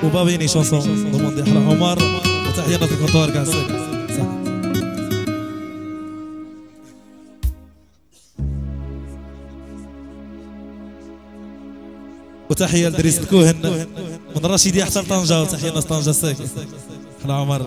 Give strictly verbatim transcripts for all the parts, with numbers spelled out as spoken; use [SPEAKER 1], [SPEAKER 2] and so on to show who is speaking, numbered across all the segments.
[SPEAKER 1] وبابيني شونسون ضمن دي حلا عمر وتحية ناس الكونتور قاعد وتحية لدريس الكوهن من رشيدي أحسن طنجة وتحية ناس طنجة ساكن حلا عمر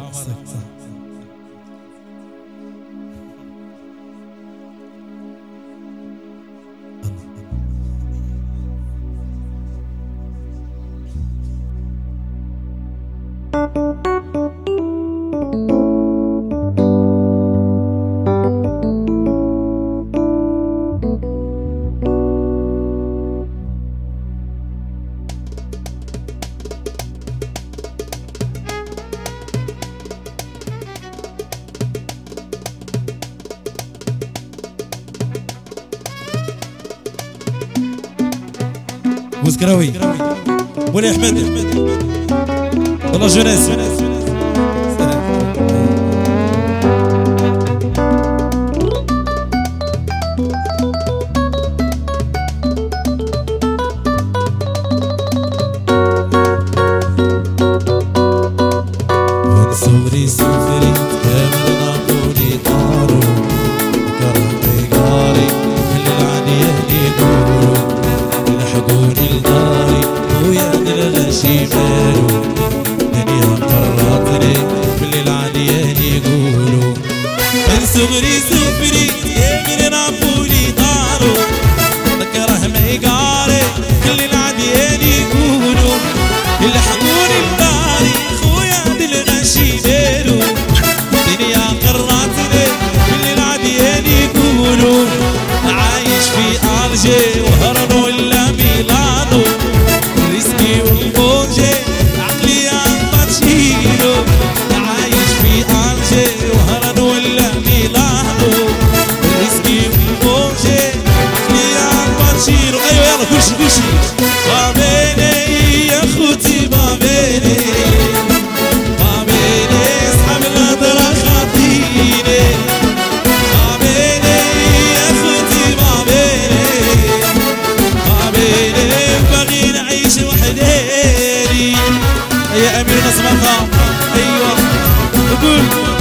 [SPEAKER 1] بوزكراوي ولي احمد والله جونيس سوري سوري كامل نعطوني طارو كرهتي قاري كل العادي اهلي يقولوا يلحقوني لداري ويا الغشي مالو دنيا قررتني كل العادي اهلي يقولوا من صغري سفري كامل نعطوني طارو كره ما يقاري كل العادي اهلي يقولوا يلحقوني لداري دنيا قررتني كل العاديين يقولوا عايش في ألجي وهران ولا ميلانو ريسكي والبونجي عقلي أمباتشينو عايش في ألجي وهران ولا ميلانو ريسكي والبونجي عقلي أمباتشينو أيوة يلا كوشي كوشي بابيني يا خوتي بابيني يا أمير نصمتها أيوة نقول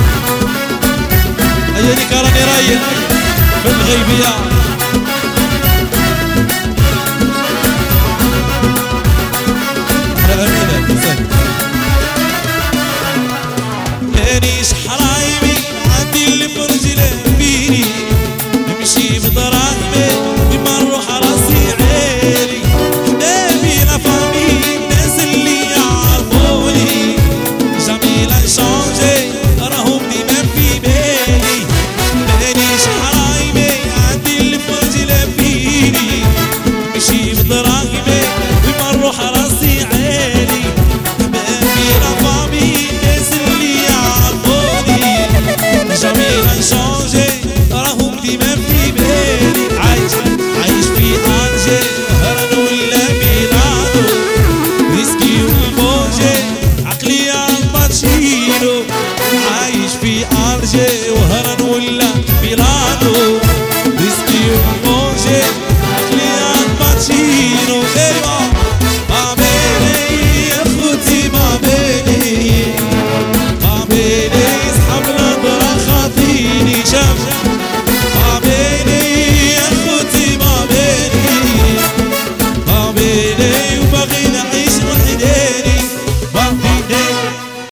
[SPEAKER 1] أيدي كراني رايق في الغيبية يا أمينة سهل مانيش حرايبي عندي اللي فرجي لبيني نمشي بدراهمي بما نروح راسي عيني حبابي لفامي الناس اللي يعرفوني جميلة شونجي راهم ديما في بالي مانيش حرايبي عندي اللي فرجي لبيني نمشي بدراهمي بما نروح راسي عيني حبابي لفامي الناس اللي يعرفوني جميلة شونجي راهم ديما في بالي عايش عايش في أنجي هران ولا ميلانو ريسكي والبونجي عقلي أمباتشينو عايش في أنجي